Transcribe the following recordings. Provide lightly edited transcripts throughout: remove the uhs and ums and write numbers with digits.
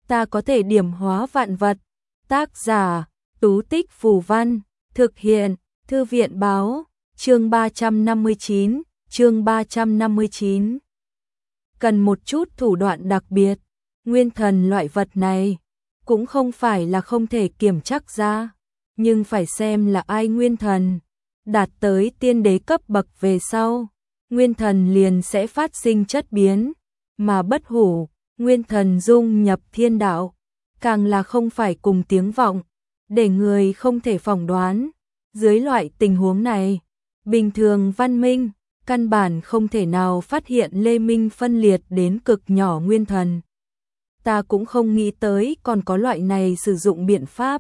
ta có thể điểm hóa vạn vật. Tác giả, Tú Tích Phù Văn, thực hiện, Thư viện Báo, chương 359. Cần một chút thủ đoạn đặc biệt, nguyên thần loại vật này, cũng không phải là không thể kiểm chắc ra, nhưng phải xem là ai nguyên thần. Đạt tới tiên đế cấp bậc về sau, nguyên thần liền sẽ phát sinh chất biến, mà bất hủ, nguyên thần dung nhập thiên đạo, càng là không phải cùng tiếng vọng, để người không thể phỏng đoán. Dưới loại tình huống này, bình thường văn minh, căn bản không thể nào phát hiện Lê Minh phân liệt đến cực nhỏ nguyên thần. Ta cũng không nghĩ tới còn có loại này sử dụng biện pháp.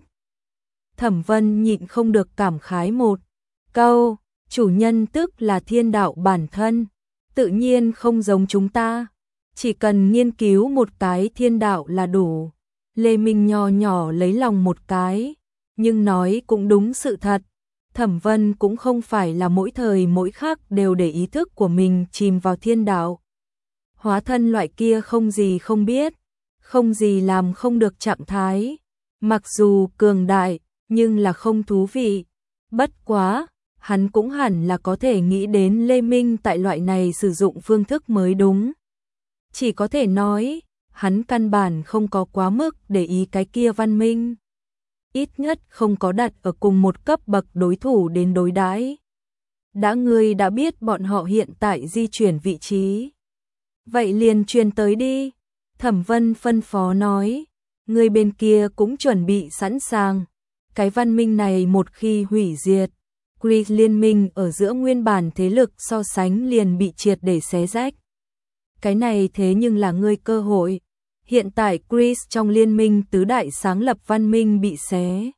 Thẩm Vân nhịn không được cảm khái một câu, chủ nhân tức là thiên đạo bản thân, tự nhiên không giống chúng ta, chỉ cần nghiên cứu một cái thiên đạo là đủ. Lê Minh nho nhỏ lấy lòng một cái, nhưng nói cũng đúng sự thật. Thẩm Vân cũng không phải là mỗi thời mỗi khắc đều để ý thức của mình chìm vào thiên đạo. Hóa thân loại kia không gì không biết, không gì làm không được trạng thái. Mặc dù cường đại, nhưng là không thú vị. Bất quá, hắn cũng hẳn là có thể nghĩ đến Lê Minh tại loại này sử dụng phương thức mới đúng. Chỉ có thể nói, hắn căn bản không có quá mức để ý cái kia văn minh. Ít nhất không có đặt ở cùng một cấp bậc đối thủ đến đối đãi. Ngươi đã biết bọn họ hiện tại di chuyển vị trí. Vậy liền truyền tới đi. Thẩm Vân phân phó nói. Người bên kia cũng chuẩn bị sẵn sàng. Cái văn minh này một khi hủy diệt, Chris liên minh ở giữa nguyên bản thế lực so sánh liền bị triệt để xé rách. Cái này thế nhưng là ngươi cơ hội. Hiện tại Chris trong liên minh tứ đại sáng lập văn minh bị xé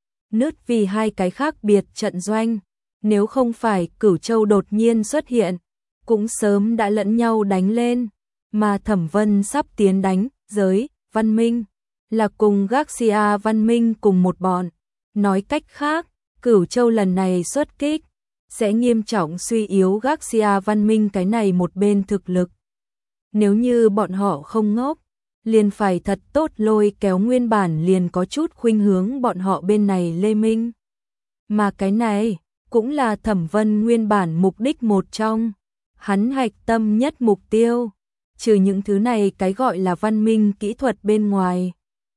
nứt vì hai cái khác biệt trận doanh. Nếu không phải Cửu Châu đột nhiên xuất hiện, cũng sớm đã lẫn nhau đánh lên. Mà Thẩm Vân sắp tiến đánh giới văn minh, là cùng Garcia văn minh cùng một bọn. Nói cách khác, Cửu Châu lần này xuất kích, sẽ nghiêm trọng suy yếu Garcia văn minh cái này một bên thực lực. Nếu như bọn họ không ngốc, liền phải thật tốt lôi kéo nguyên bản liền có chút khuynh hướng bọn họ bên này Lê Minh. Mà cái này, cũng là Thẩm Vân nguyên bản mục đích một trong, hắn hạch tâm nhất mục tiêu. Trừ những thứ này cái gọi là văn minh kỹ thuật bên ngoài.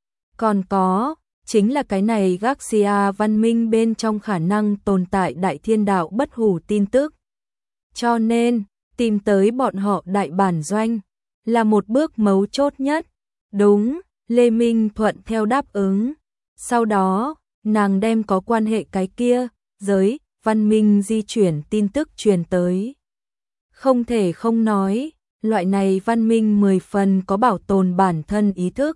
Còn có, chính là cái này Garcia văn minh bên trong khả năng tồn tại đại thiên đạo bất hủ tin tức. Cho nên, tìm tới bọn họ đại bản doanh, là một bước mấu chốt nhất. Đúng, Lê Minh thuận theo đáp ứng. Sau đó, nàng đem có quan hệ cái kia, giới, văn minh di chuyển tin tức truyền tới. Không thể không nói, loại này văn minh 10 phần có bảo tồn bản thân ý thức.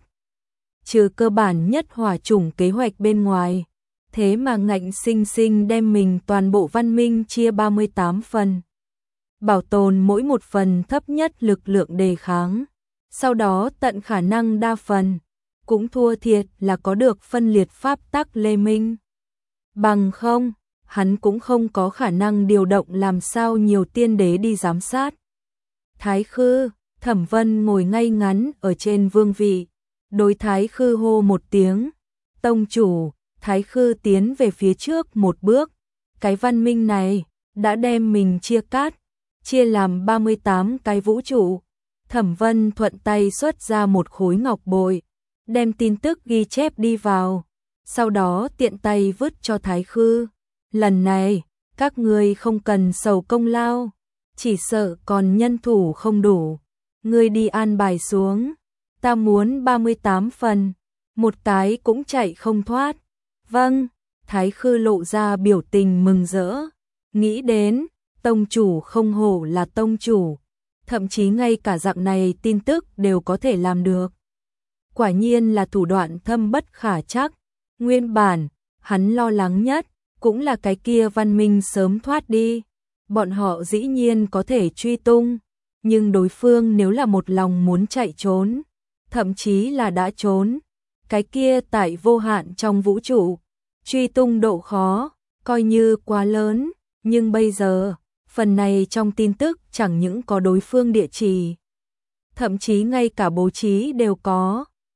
Trừ cơ bản nhất hỏa chủng kế hoạch bên ngoài, thế mà ngạnh sinh sinh đem mình toàn bộ văn minh chia 38 phần. Bảo tồn mỗi một phần thấp nhất lực lượng đề kháng. Sau đó tận khả năng đa phần, cũng thua thiệt là có được phân liệt pháp tắc Lê Minh. Bằng không, hắn cũng không có khả năng điều động làm sao nhiều tiên đế đi giám sát. Thái Khư, Thẩm Vân ngồi ngay ngắn ở trên vương vị, đối Thái Khư hô một tiếng. Tông chủ, Thái Khư tiến về phía trước một bước. Cái văn minh này, đã đem mình chia cắt, chia làm 38 cái vũ trụ. Thẩm Vân thuận tay xuất ra một khối ngọc bội, đem tin tức ghi chép đi vào, sau đó tiện tay vứt cho Thái Khư. Lần này, các ngươi không cần sầu công lao, chỉ sợ còn nhân thủ không đủ. Ngươi đi an bài xuống, ta muốn 38 phần, một cái cũng chạy không thoát. Vâng, Thái Khư lộ ra biểu tình mừng rỡ, nghĩ đến, tông chủ không hổ là tông chủ. Thậm chí ngay cả dạng này tin tức đều có thể làm được. Quả nhiên là thủ đoạn thâm bất khả trắc. Nguyên bản, hắn lo lắng nhất, cũng là cái kia văn minh sớm thoát đi. Bọn họ dĩ nhiên có thể truy tung, nhưng đối phương nếu là một lòng muốn chạy trốn, thậm chí là đã trốn, cái kia tại vô hạn trong vũ trụ, truy tung độ khó, coi như quá lớn, nhưng bây giờ, phần này trong tin tức chẳng những có đối phương địa chỉ, thậm chí ngay cả bố trí đều có.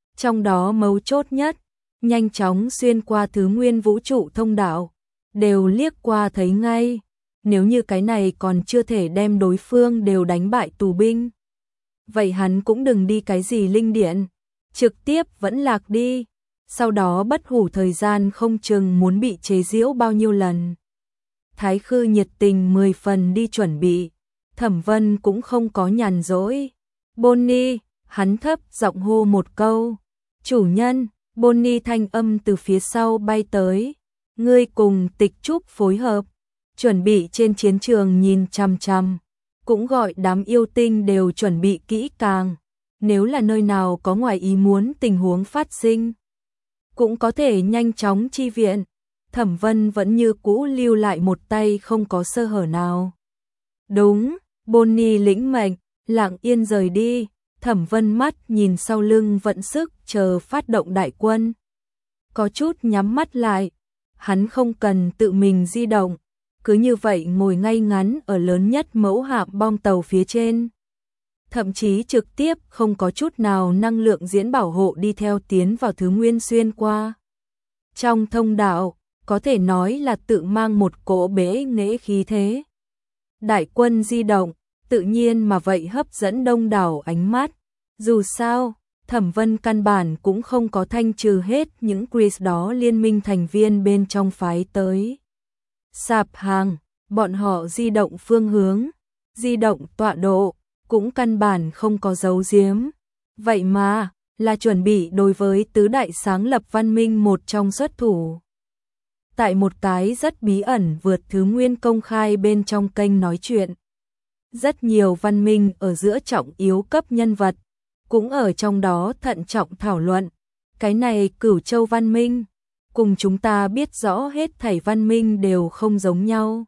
Trong đó mấu chốt nhất, nhanh chóng xuyên qua thứ nguyên vũ trụ thông đạo, đều liếc qua thấy ngay. Nếu như cái này còn chưa thể đem đối phương đều đánh bại tù binh, vậy hắn cũng đừng đi cái gì linh điện, trực tiếp vẫn lạc đi. Sau đó bất hủ thời gian không chừng muốn bị chế giễu bao nhiêu lần. Thái Khư nhiệt tình 10 phần đi chuẩn bị, Thẩm Vân cũng không có nhàn rỗi. Bonnie, hắn thấp giọng hô một câu. Chủ nhân, Bonnie thanh âm từ phía sau bay tới. Ngươi cùng Tịch Trúc phối hợp, chuẩn bị trên chiến trường nhìn chằm chằm, cũng gọi đám yêu tinh đều chuẩn bị kỹ càng. Nếu là nơi nào có ngoài ý muốn tình huống phát sinh, cũng có thể nhanh chóng chi viện. Thẩm Vân vẫn như cũ lưu lại một tay không có sơ hở nào. Đúng, Bonnie lĩnh mệnh, lặng yên rời đi. Thẩm Vân mắt nhìn sau lưng vận sức chờ phát động đại quân. Có chút nhắm mắt lại, hắn không cần tự mình di động, cứ như vậy ngồi ngay ngắn ở lớn nhất mẫu hạm bom tàu phía trên. Thậm chí trực tiếp không có chút nào năng lượng diễn bảo hộ đi theo tiến vào thứ nguyên xuyên qua. Trong thông đạo, có thể nói là tự mang một cỗ bế nghệ khí thế. Đại quân di động, tự nhiên mà vậy hấp dẫn đông đảo ánh mắt. Dù sao, Thẩm Vân căn bản cũng không có thanh trừ hết những Chris đó liên minh thành viên bên trong phái tới. Sạp hàng, bọn họ di động phương hướng, di động tọa độ, cũng căn bản không có giấu giếm. Vậy mà, là chuẩn bị đối với tứ đại sáng lập văn minh một trong xuất thủ. Tại một cái rất bí ẩn vượt thứ nguyên công khai bên trong kênh nói chuyện. Rất nhiều văn minh ở giữa trọng yếu cấp nhân vật, cũng ở trong đó thận trọng thảo luận. Cái này Cửu Châu văn minh, cùng chúng ta biết rõ hết thảy văn minh đều không giống nhau.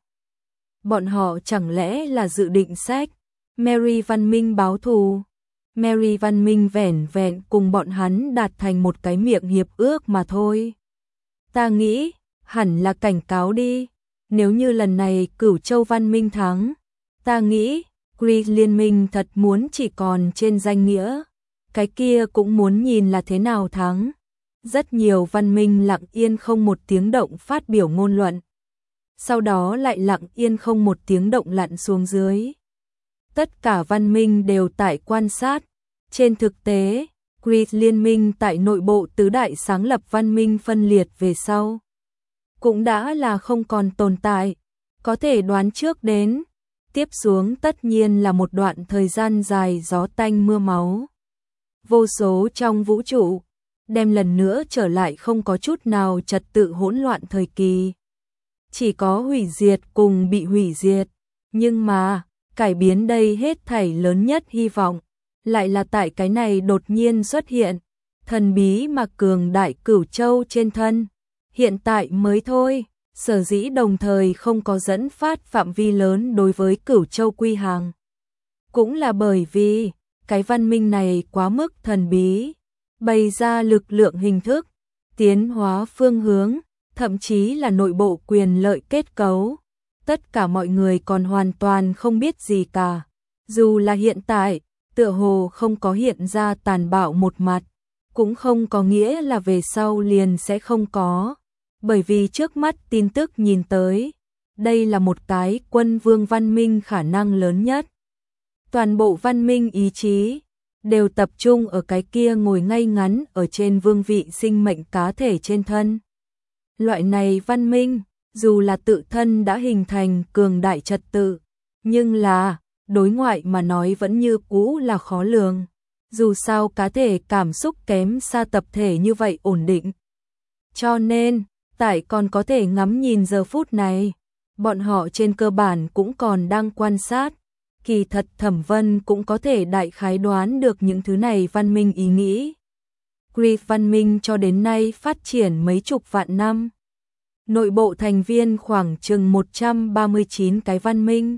Bọn họ chẳng lẽ là dự định sách Mary văn minh báo thù? Mary văn minh vẻn vẹn cùng bọn hắn đạt thành một cái miệng hiệp ước mà thôi. Ta nghĩ, hẳn là cảnh cáo đi. Nếu như lần này Cửu Châu văn minh thắng, ta nghĩ, Greek liên minh thật muốn chỉ còn trên danh nghĩa. Cái kia cũng muốn nhìn là thế nào thắng. Rất nhiều văn minh lặng yên không một tiếng động phát biểu ngôn luận. Sau đó lại lặng yên không một tiếng động lặn xuống dưới. Tất cả văn minh đều tại quan sát. Trên thực tế, Greek liên minh tại nội bộ tứ đại sáng lập văn minh phân liệt về sau, cũng đã là không còn tồn tại. Có thể đoán trước đến, tiếp xuống tất nhiên là một đoạn thời gian dài gió tanh mưa máu. Vô số trong vũ trụ, đem lần nữa trở lại không có chút nào trật tự hỗn loạn thời kỳ. Chỉ có hủy diệt cùng bị hủy diệt. Nhưng mà, cải biến đây hết thảy lớn nhất hy vọng, lại là tại cái này đột nhiên xuất hiện, thần bí mà cường đại Cửu Châu trên thân. Hiện tại mới thôi, sở dĩ đồng thời không có dẫn phát phạm vi lớn đối với Cửu Châu quy hàng. Cũng là bởi vì, cái văn minh này quá mức thần bí, bày ra lực lượng hình thức, tiến hóa phương hướng, thậm chí là nội bộ quyền lợi kết cấu. Tất cả mọi người còn hoàn toàn không biết gì cả. Dù là hiện tại, tựa hồ không có hiện ra tàn bạo một mặt, cũng không có nghĩa là về sau liền sẽ không có. Bởi vì trước mắt tin tức nhìn tới, đây là một cái quân vương văn minh khả năng lớn nhất. Toàn bộ văn minh ý chí đều tập trung ở cái kia ngồi ngay ngắn ở trên vương vị sinh mệnh cá thể trên thân. Loại này văn minh, dù là tự thân đã hình thành cường đại trật tự, nhưng là, đối ngoại mà nói vẫn như cũ là khó lường. Dù sao cá thể cảm xúc kém xa tập thể như vậy ổn định. Cho nên, tại còn có thể ngắm nhìn giờ phút này, bọn họ trên cơ bản cũng còn đang quan sát. Kỳ thật Thẩm Vân cũng có thể đại khái đoán được những thứ này văn minh ý nghĩ. Greek văn minh cho đến nay phát triển mấy chục vạn năm. Nội bộ thành viên khoảng chừng 139 cái văn minh.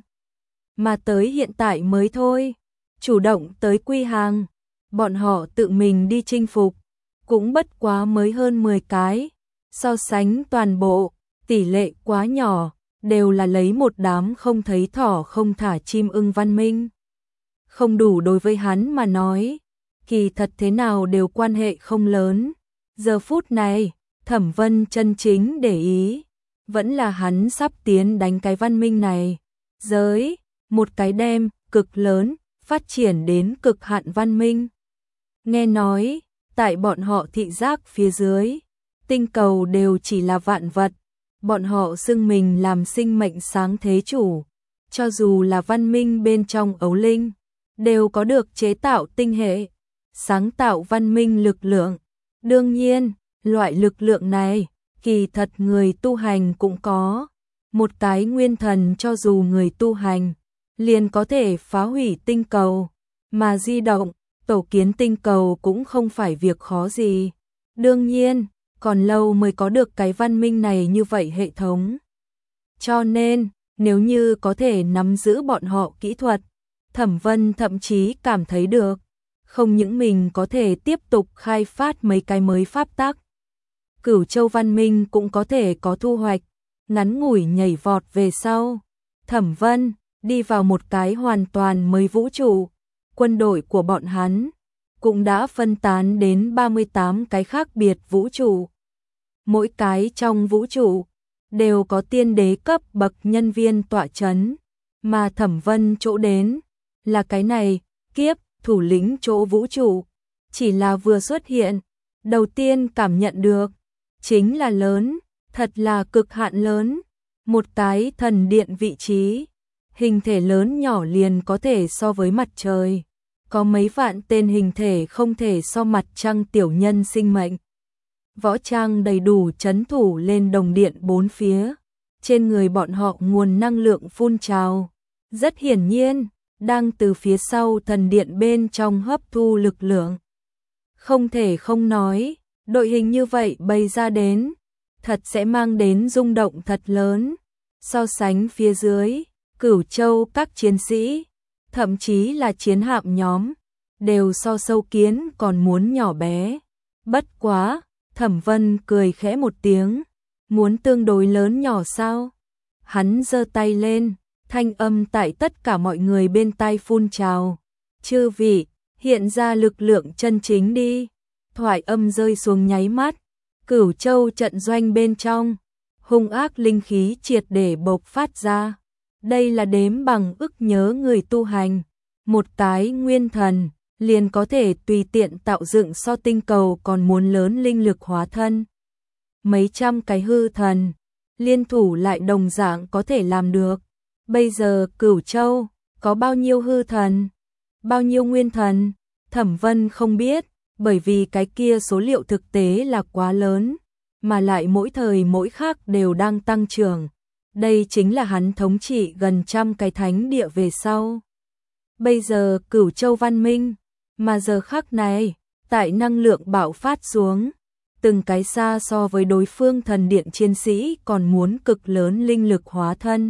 Mà tới hiện tại mới thôi, chủ động tới quy hàng, bọn họ tự mình đi chinh phục, cũng bất quá mới hơn 10 cái. So sánh toàn bộ, tỷ lệ quá nhỏ, đều là lấy một đám không thấy thỏ không thả chim ưng văn minh. Không đủ đối với hắn mà nói, kỳ thật thế nào đều quan hệ không lớn. Giờ phút này, Thẩm Vân chân chính để ý, vẫn là hắn sắp tiến đánh cái văn minh này. Giới, một cái đem, cực lớn, phát triển đến cực hạn văn minh. Nghe nói, tại bọn họ thị giác phía dưới, tinh cầu đều chỉ là vạn vật, bọn họ xưng mình làm sinh mệnh sáng thế chủ, cho dù là văn minh bên trong ấu linh, đều có được chế tạo tinh hệ, sáng tạo văn minh lực lượng. Đương nhiên, loại lực lượng này, kỳ thật người tu hành cũng có. Một cái nguyên thần cho dù người tu hành, liền có thể phá hủy tinh cầu, mà di động, tổ kiến tinh cầu cũng không phải việc khó gì. Đương nhiên, còn lâu mới có được cái văn minh này như vậy hệ thống. Cho nên, nếu như có thể nắm giữ bọn họ kỹ thuật, Thẩm Vân thậm chí cảm thấy được, không những mình có thể tiếp tục khai phát mấy cái mới pháp tắc, Cửu Châu văn minh cũng có thể có thu hoạch. Ngắn ngủi nhảy vọt về sau, Thẩm Vân đi vào một cái hoàn toàn mới vũ trụ. Quân đội của bọn hắn cũng đã phân tán đến 38 cái khác biệt vũ trụ. Mỗi cái trong vũ trụ đều có tiên đế cấp bậc nhân viên tọa chấn, mà Thẩm Vân chỗ đến là cái này, kiếp thủ lĩnh chỗ vũ trụ. Chỉ là vừa xuất hiện, đầu tiên cảm nhận được chính là lớn, thật là cực hạn lớn. Một cái thần điện vị trí, hình thể lớn nhỏ liền có thể so với mặt trời. Có mấy vạn tên hình thể không thể so mặt trăng tiểu nhân sinh mệnh. Võ trang đầy đủ trấn thủ lên đồng điện bốn phía. Trên người bọn họ nguồn năng lượng phun trào. Rất hiển nhiên, đang từ phía sau thần điện bên trong hấp thu lực lượng. Không thể không nói, đội hình như vậy bày ra đến, thật sẽ mang đến rung động thật lớn. So sánh phía dưới, Cửu Châu các chiến sĩ, thậm chí là chiến hạm nhóm, đều so sâu kiến còn muốn nhỏ bé. Bất quá, Thẩm Vân cười khẽ một tiếng, muốn tương đối lớn nhỏ sao? Hắn giơ tay lên, thanh âm tại tất cả mọi người bên tai phun trào. Chư vị, hiện ra lực lượng chân chính đi. Thoại âm rơi xuống nháy mắt, Cửu Châu trận doanh bên trong, hung ác linh khí triệt để bộc phát ra. Đây là đếm bằng ức nhớ người tu hành. Một cái nguyên thần, liền có thể tùy tiện tạo dựng so tinh cầu còn muốn lớn linh lực hóa thân. Mấy trăm cái hư thần, liên thủ lại đồng dạng có thể làm được. Bây giờ Cửu Châu, có bao nhiêu hư thần? Bao nhiêu nguyên thần? Thẩm Vân không biết, bởi vì cái kia số liệu thực tế là quá lớn, mà lại mỗi thời mỗi khác đều đang tăng trưởng. Đây chính là hắn thống trị gần trăm cái thánh địa về sau. Bây giờ Cửu Châu văn minh, mà giờ khắc này, tại năng lượng bạo phát xuống, từng cái xa so với đối phương thần điện chiến sĩ còn muốn cực lớn linh lực hóa thân.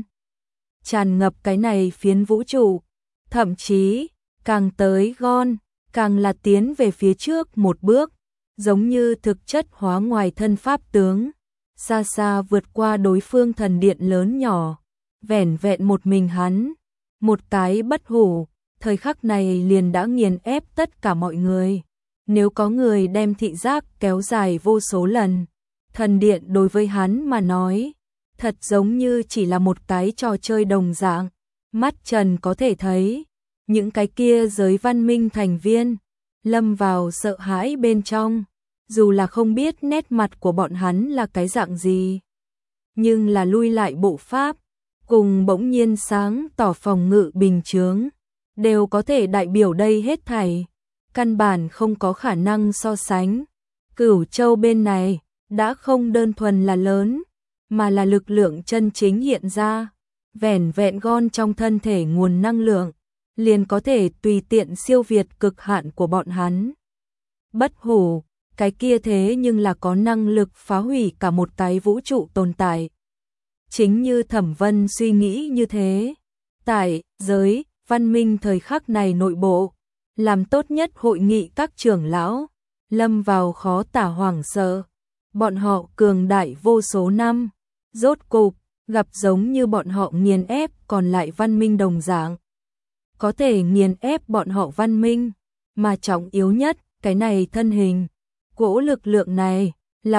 Tràn ngập cái này phiến vũ trụ, thậm chí, càng tới gon, càng là tiến về phía trước một bước, giống như thực chất hóa ngoài thân pháp tướng, xa xa vượt qua đối phương thần điện lớn nhỏ, vẻn vẹn một mình hắn, một cái bất hủ, thời khắc này liền đã nghiền ép tất cả mọi người. Nếu có người đem thị giác kéo dài vô số lần, thần điện đối với hắn mà nói, thật giống như chỉ là một cái trò chơi đồng dạng, mắt trần có thể thấy, những cái kia giới văn minh thành viên, lâm vào sợ hãi bên trong, dù là không biết nét mặt của bọn hắn là cái dạng gì. Nhưng là lui lại bộ pháp, cùng bỗng nhiên sáng tỏ phòng ngự bình chướng, đều có thể đại biểu đây hết thảy, căn bản không có khả năng so sánh. Cửu Châu bên này, đã không đơn thuần là lớn, mà là lực lượng chân chính hiện ra, vẻn vẹn gon trong thân thể nguồn năng lượng, liền có thể tùy tiện siêu việt cực hạn của bọn hắn. Bất hủ, cái kia thế nhưng là có năng lực phá hủy cả một cái vũ trụ tồn tại. Chính như Thẩm Vân suy nghĩ như thế, tại giới văn minh thời khắc này nội bộ, làm tốt nhất hội nghị các trưởng lão, lâm vào khó tả hoảng sợ. Bọn họ cường đại vô số năm, rốt cục gặp giống như bọn họ nghiền ép còn lại văn minh đồng dạng. Có thể nghiền ép bọn họ văn minh, mà trọng yếu nhất, cái này thân hình, cỗ lực lượng này, là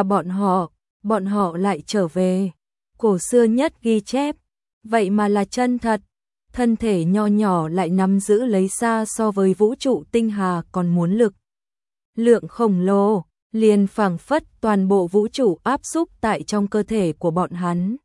bọn họ lại trở về. Cổ xưa nhất ghi chép, vậy mà là chân thật, thân thể nho nhỏ lại nắm giữ lấy xa so với vũ trụ tinh hà còn muốn lực. Lượng khổng lồ, liền phảng phất toàn bộ vũ trụ áp xúc tại trong cơ thể của bọn hắn.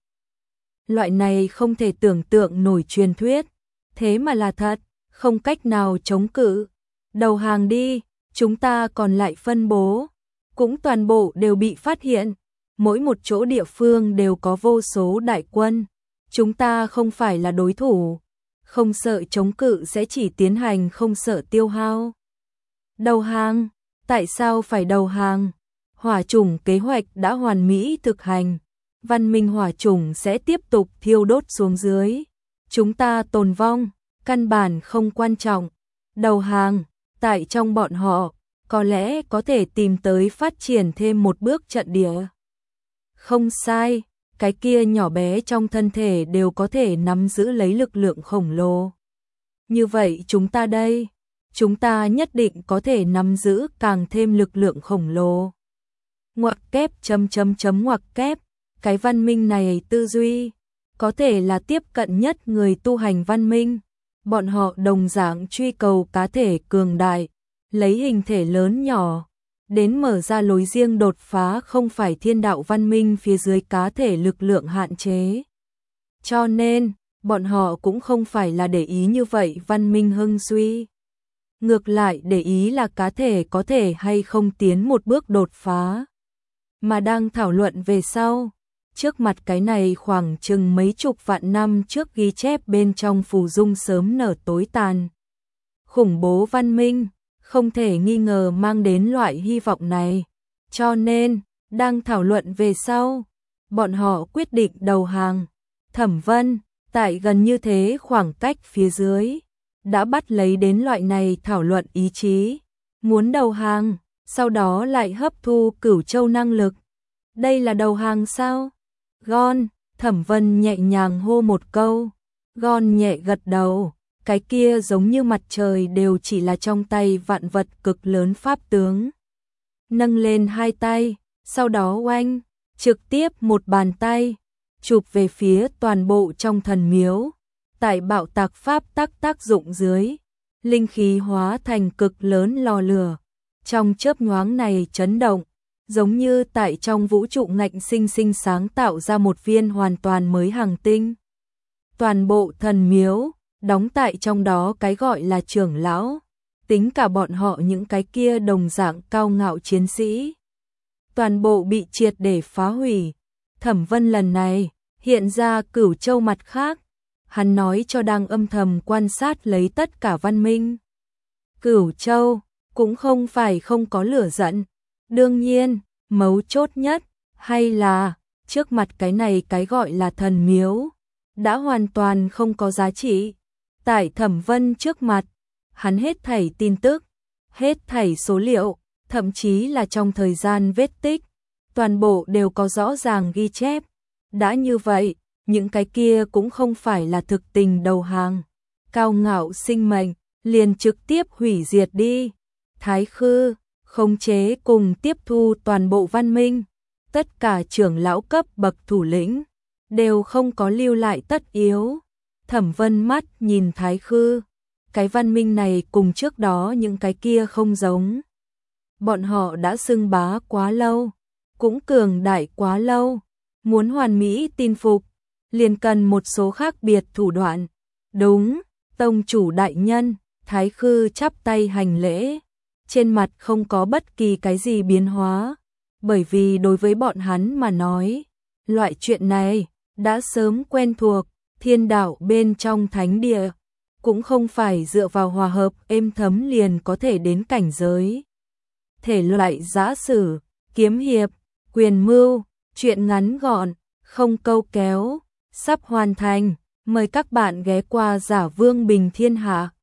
Loại này không thể tưởng tượng nổi truyền thuyết, thế mà là thật, không cách nào chống cự. Đầu hàng đi, chúng ta còn lại phân bố, cũng toàn bộ đều bị phát hiện, mỗi một chỗ địa phương đều có vô số đại quân, chúng ta không phải là đối thủ, không sợ chống cự sẽ chỉ tiến hành không sợ tiêu hao. Đầu hàng, tại sao phải đầu hàng? Hỏa chủng kế hoạch đã hoàn mỹ thực hành, văn minh hỏa chủng sẽ tiếp tục thiêu đốt xuống dưới, chúng ta tồn vong, căn bản không quan trọng. Đầu hàng, tại trong bọn họ, có lẽ có thể tìm tới phát triển thêm một bước trận địa. Không sai, cái kia nhỏ bé trong thân thể đều có thể nắm giữ lấy lực lượng khổng lồ. Như vậy chúng ta đây, chúng ta nhất định có thể nắm giữ càng thêm lực lượng khổng lồ. Ngoặc kép ngoặc kép, cái văn minh này tư duy, có thể là tiếp cận nhất người tu hành văn minh. Bọn họ đồng dạng truy cầu cá thể cường đại, lấy hình thể lớn nhỏ, đến mở ra lối riêng đột phá không phải thiên đạo văn minh phía dưới cá thể lực lượng hạn chế. Cho nên, bọn họ cũng không phải là để ý như vậy văn minh hưng suy. Ngược lại để ý là cá thể có thể hay không tiến một bước đột phá. Mà đang thảo luận về sau, trước mặt cái này khoảng chừng mấy chục vạn năm trước ghi chép bên trong phù dung sớm nở tối tàn. Khủng bố văn minh, không thể nghi ngờ mang đến loại hy vọng này. Cho nên, đang thảo luận về sau, bọn họ quyết định đầu hàng. Thẩm Vân, tại gần như thế khoảng cách phía dưới, đã bắt lấy đến loại này thảo luận ý chí. Muốn đầu hàng, sau đó lại hấp thu Cửu Châu năng lực. Đây là đầu hàng sao? Gon, Thẩm Vân nhẹ nhàng hô một câu. Gon nhẹ gật đầu, cái kia giống như mặt trời đều chỉ là trong tay vạn vật cực lớn pháp tướng. Nâng lên hai tay, sau đó oanh, trực tiếp một bàn tay, chụp về phía toàn bộ trong thần miếu. Tại bạo tạc pháp tác dụng dưới, linh khí hóa thành cực lớn lò lửa. Trong chớp nhoáng này chấn động, giống như tại trong vũ trụ ngạnh sinh sinh sáng tạo ra một viên hoàn toàn mới hành tinh. Toàn bộ thần miếu, đóng tại trong đó cái gọi là trưởng lão, tính cả bọn họ những cái kia đồng dạng cao ngạo chiến sĩ. Toàn bộ bị triệt để phá hủy. Thẩm Vân lần này, hiện ra Cửu Châu mặt khác, hắn nói cho đang âm thầm quan sát lấy tất cả văn minh. Cửu Châu, cũng không phải không có lửa giận. Đương nhiên, mấu chốt nhất, hay là, trước mặt cái này cái gọi là thần miếu, đã hoàn toàn không có giá trị. Tại Thẩm Vân trước mặt, hắn hết thảy tin tức, hết thảy số liệu, thậm chí là trong thời gian vết tích, toàn bộ đều có rõ ràng ghi chép. Đã như vậy, những cái kia cũng không phải là thực tình đầu hàng. Cao ngạo sinh mệnh, liền trực tiếp hủy diệt đi. Thái Khư, khống chế cùng tiếp thu toàn bộ văn minh. Tất cả trưởng lão cấp bậc thủ lĩnh, đều không có lưu lại tất yếu. Thẩm Vân mắt nhìn Thái Khư, cái văn minh này cùng trước đó những cái kia không giống. Bọn họ đã xưng bá quá lâu, cũng cường đại quá lâu, muốn hoàn mỹ tin phục, liền cần một số khác biệt thủ đoạn. Đúng, tông chủ đại nhân, Thái Khư chắp tay hành lễ, trên mặt không có bất kỳ cái gì biến hóa, bởi vì đối với bọn hắn mà nói, loại chuyện này đã sớm quen thuộc. Thiên đạo bên trong thánh địa, cũng không phải dựa vào hòa hợp êm thấm liền có thể đến cảnh giới. Thể loại giã sử, kiếm hiệp, quyền mưu, truyện ngắn gọn, không câu kéo, sắp hoàn thành. Mời các bạn ghé qua Giả Vương Bình Thiên Hạ.